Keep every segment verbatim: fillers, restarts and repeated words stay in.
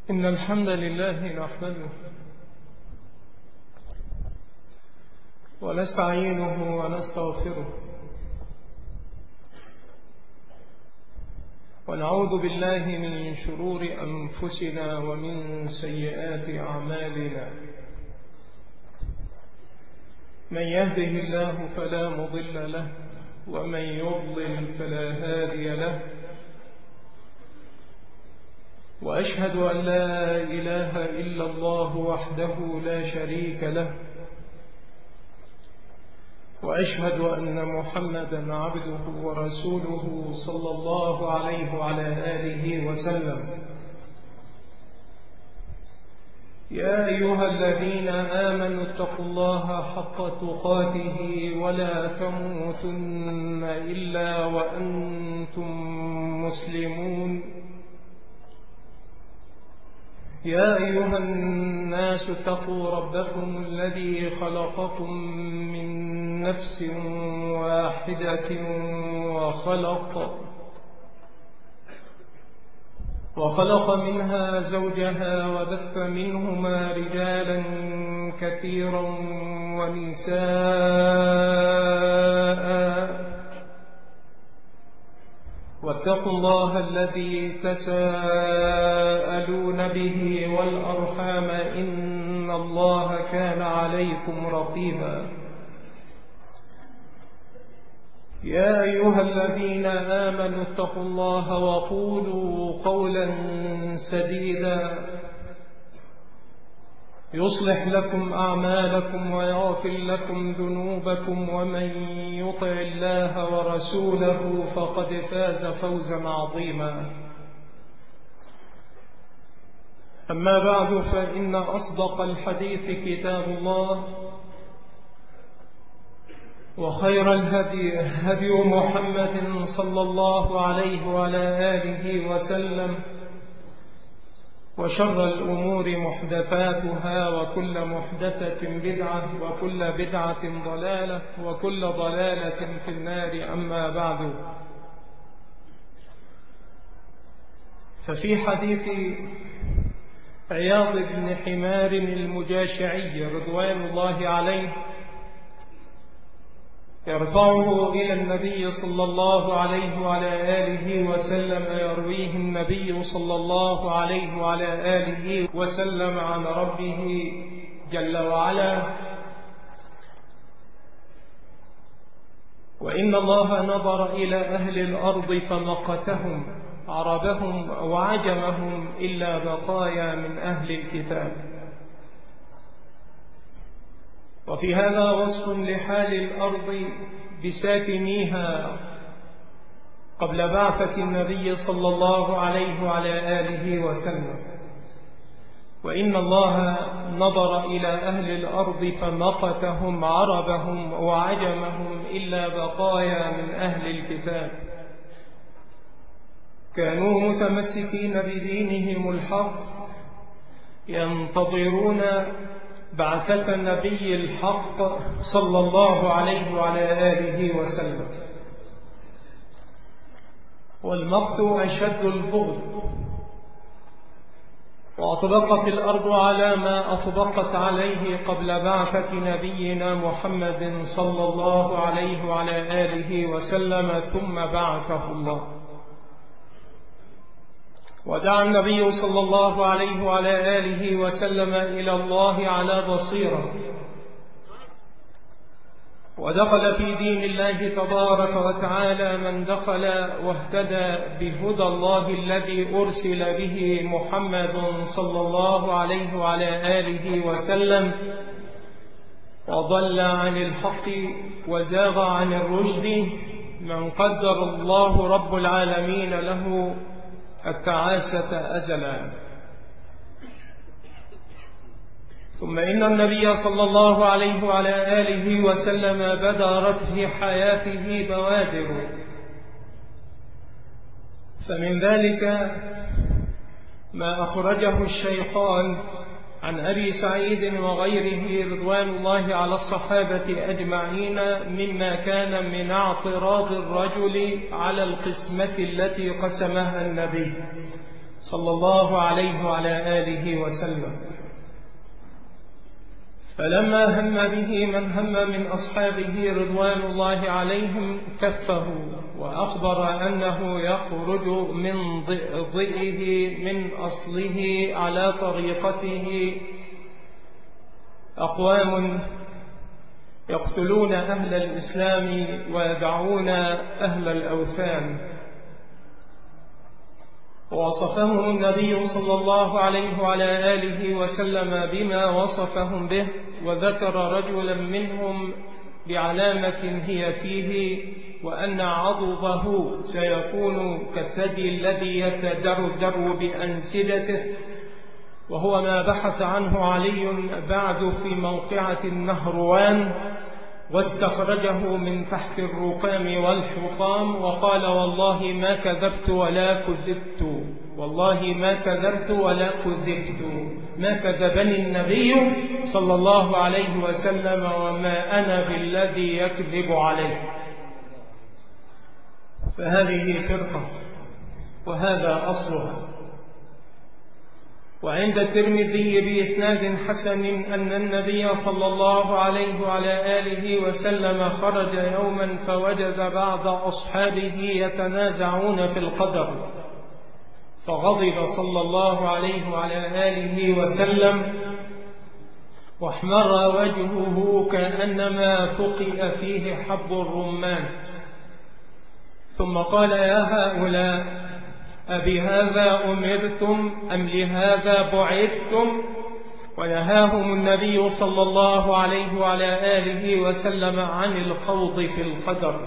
إن الحمد لله نحمده ونستعينه ونستغفره ونعوذ بالله من شرور أنفسنا ومن سيئات أعمالنا. من يهده الله فلا مضل له ومن يضلل فلا هادي له، وأشهد أن لا إله إلا الله وحده لا شريك له، وأشهد أن محمدًا عبده ورسوله صلى الله عليه وعلى آله وسلم. يا أيها الذين آمنوا اتقوا الله حق تقاته ولا تموتن إلا وأنتم مسلمون. يا أيها الناس اتقوا ربكم الذي خلقكم من نفس واحدة وخلق وخلق منها زوجها وبث منهما رجالا كثيرا ونساء، واتقوا الله الذي تساءلون به والأرحام إن الله كان عليكم رقيبا. يا أيها الذين آمنوا اتقوا الله وقولوا قولا سديدا يصلح لكم أعمالكم ويغفر لكم ذنوبكم، ومن يطع الله ورسوله فقد فاز فوزا عظيما. أما بعد، فإن أصدق الحديث كتاب الله، وخير الهدي هدي محمد صلى الله عليه وعلى آله وسلم، وشر الأمور محدثاتها، وكل محدثة بدعة، وكل بدعة ضلالة، وكل ضلالة في النار. أما بعد، ففي حديث عياض بن حمار المجاشعي رضوان الله عليه يرفعه إلى النبي صلى الله عليه وعلى آله وسلم، يرويه النبي صلى الله عليه وعلى آله وسلم عن ربه جل وعلا: وإن الله نظر إلى أهل الأرض فمقتهم عربهم وعجمهم إلا بقايا من أهل الكتاب. وفي هذا وصف لحال الأرض بساكنيها قبل بعثة النبي صلى الله عليه وعلى آله وسلم. وإن الله نظر إلى أهل الأرض فمقتهم عربهم وعجمهم إلا بقايا من أهل الكتاب، كانوا متمسكين بدينهم الحق ينتظرون بعثة النبي الحق صلى الله عليه وعلى آله وسلم. والمقت أشد البغض، وأطبقت الأرض على ما أطبقت عليه قبل بعثة نبينا محمد صلى الله عليه وعلى آله وسلم، ثم بعثه الله. ودعا النبي صلى الله عليه وعلى آله وسلم إلى الله على بصيرة، ودخل في دين الله تبارك وتعالى من دخل، واهتدى بهدى الله الذي أرسل به محمد صلى الله عليه وعلى آله وسلم، وضل عن الحق وزاغ عن الرشد من قدر الله رب العالمين له التعاسة أزلا. ثم إن النبي صلى الله عليه وعلى آله وسلم بدارت في حياته بوادر، فمن ذلك ما أخرجه الشيخان عن أبي سعيد وغيره رضوان الله على الصحابة أجمعين، مما كان من اعتراض الرجل على القسمة التي قسمها النبي صلى الله عليه وعلى آله وسلم. فلما هم به من هم من أصحابه رضوان الله عليهم كفه وأخبر أنه يخرج من ضئه من أصله على طريقته أقوام يقتلون أهل الإسلام ويدعون أهل الأوثان. ووصفهم النبي صلى الله عليه وعلى آله وسلم بما وصفهم به، وذكر رجلا منهم بعلامة هي فيه، وأن عضده سيكون كالثدي الذي يتدردر بأنسدته، وهو ما بحث عنه علي بعد في موقعة النهروان، واستخرجه من تحت الرقام والحطام، وقال: والله ما كذبت ولا كذبت، والله ما كذبت ولا كذبت، ما كذبني النبي صلى الله عليه وسلم وما أنا بالذي يكذب عليه. فهذه فرقة وهذا أصلها. وعند الترمذي بإسناد حسن أن النبي صلى الله عليه وعلى آله وسلم خرج يوما فوجد بعض أصحابه يتنازعون في القدر، فغضب صلى الله عليه وعلى آله وسلم واحمر وجهه كأنما فقئ فيه حب الرمان، ثم قال: يا هؤلاء، أبهذا أمرتم أم لهذا بعثتم؟ ونهاهم النبي صلى الله عليه وعلى آله وسلم عن الخوض في القدر.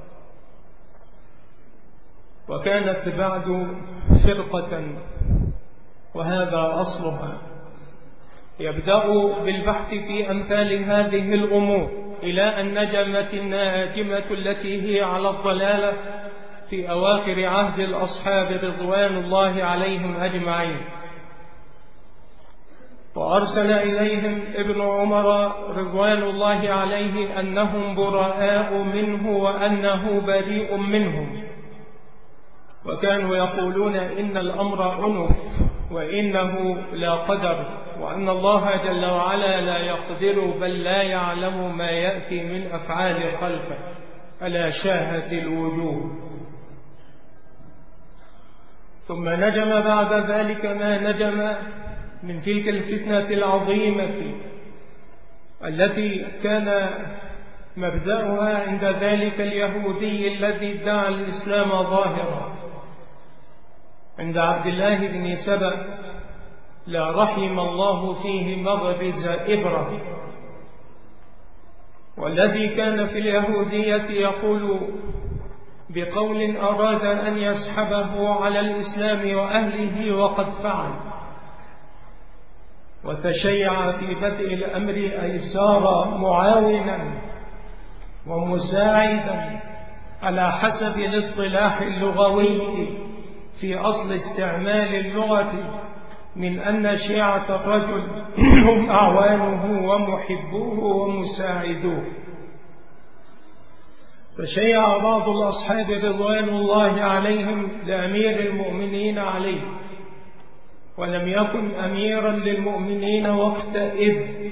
وكانت بعد فرقة وهذا أصلها، يبدأ بالبحث في أمثال هذه الأمور إلى أن نجمت الناجمة التي هي على الضلالة في أواخر عهد الأصحاب رضوان الله عليهم أجمعين. وأرسل إليهم ابن عمر رضوان الله عليه أنهم براء منه وأنه بريء منهم، وكانوا يقولون إن الأمر أنف وإنه لا قدر، وأن الله جل وعلا لا يقدر بل لا يعلم ما يأتي من أفعال خلقه، ألا شاهت الوجوه. ثم نجم بعد ذلك ما نجم من تلك الفتنة العظيمة التي كان مبدأها عند ذلك اليهودي الذي ادعى الإسلام ظاهرا، عند عبد الله بن سبأ، لا رحم الله فيه مغرز إبرة، والذي كان في اليهودية يقول بقول أراد أن يسحبه على الإسلام وأهله وقد فعل، وتشيع في بدء الأمر أي صار معاونا ومساعدا على حسب الاصطلاح اللغوي في أصل استعمال اللغة، من أن شيعة الرجل هم أعوانه ومحبوه ومساعدوه. فشيع بعض الأصحاب رضوان الله عليهم لأمير المؤمنين عليه، ولم يكن أميرا للمؤمنين وقتئذ،